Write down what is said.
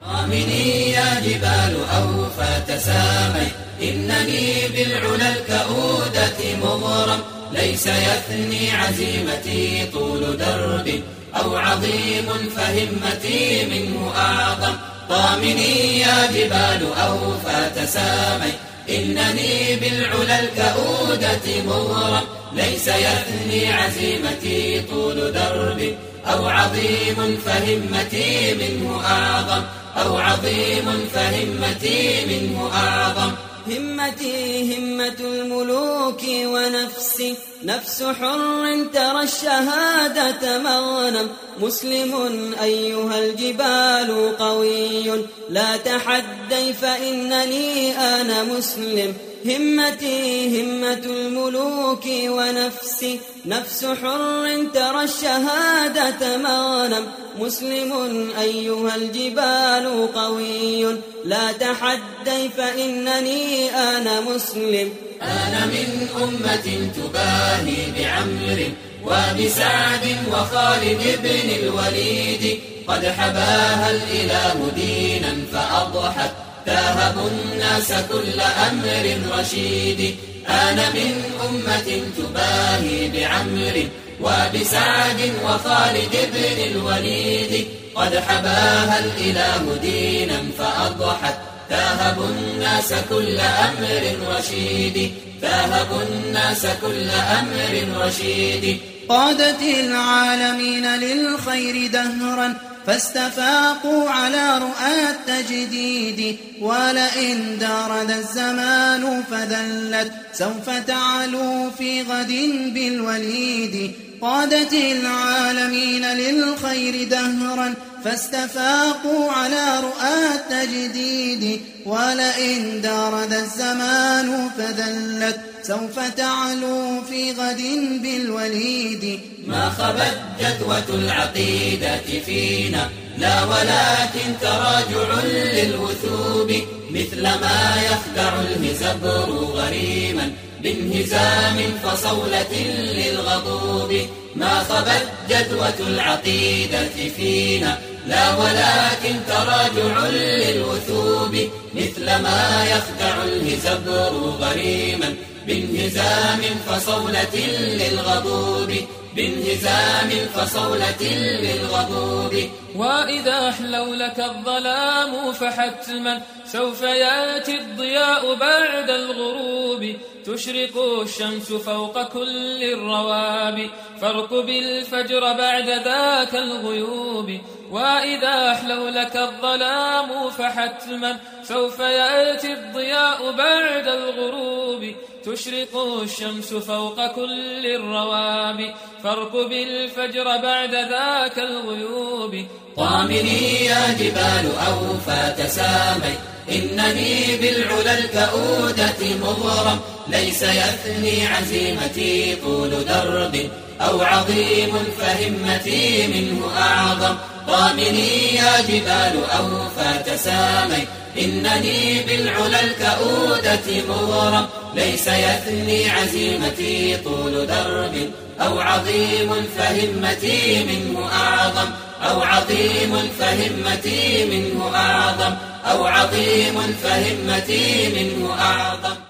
آمني يا جبال أوفى تسامي، إنني بالعلا الكؤودة مغرم، ليس يثني عزيمتي طول درب أو عظيم فهمتي منه أعظم. طامني يا جبال أوفى تسامي، إنني بالعلا الكؤودة مغرم، ليس يثني عزيمتي طول درب أو عظيم فهمتي منه أعظم، أو عظيم فهمتي منه أعظم. همتي همة الملوك ونفسي نفس حر ترى الشهادة مغنم، مسلم أيها الجبال قوي لا تحدي فإنني أنا مسلم. همتي همة الملوك ونفسي نفس حر ترى الشهادة مغنم، مسلم أيها الجبال قوي لا تحدي فإنني أنا مسلم. أنا من أمة تباهي بعمر وبسعد وخالد بن الوليد، قد حباها الإله دينا فأضحت تاهب الناس كل أمر رشيد. أنا من أمة تباهي بعمر وبسعد وخالد بن الوليد، قد حباها الإله دينا فأضحت تاهب الناس كل أمر رشيد، تاهب الناس كل أمر رشيد. قادت العالمين للخير دهرا فاستفاقوا على رؤى التجديد، ولئن دارد الزمان فذلت سوف تعلو في غد بالوليد. قادت العالمين للخير دهرا فاستفاقوا على رؤى التجديد، ولئن دارد الزمان فذلت سوف تعلو في غد بالوليد. ما خبت جدوة العقيدة فينا لا ولكن تراجع للوثوب، مثل ما يخدع الهزبر غريما بانهزام فصولة للغضوب. ما خبت جدوة العقيدة فينا لا ولكن تراجع للوثوب، مثل ما يخدع الهزبر غريما بانهزام فصولة للغضوب، بانهزام فصولة للغضوب. وإذا أحلوا لك الظلام فحتما سوف يأتي الضياء بعد الغروب، تشرق الشمس فوق كل الرواب، فارقب الفجر بعد ذاك الغيوب. وإذا أحلوا لك الظلام فحتما سوف يأتي الضياء بعد الغروب، تشرق الشمس فوق كل الرواب، فارقب الفجر بعد ذاك الغيوب. طامني يا جبال أوفى تسامي، إنني بالعلا الكؤودة مغرم، ليس يثني عزيمتي طول درب أو عظيم فهمتي منه أعظم. طامني يا جبال أوفى تسامي، إنني بالعلا الكؤودة مغرم، ليس يثني عزيمتي طول درب أو عظيم فهمتي منه أعظم، أو عظيم فهمتي منه أعظم، أو عظيم فهمتي منه أعظم.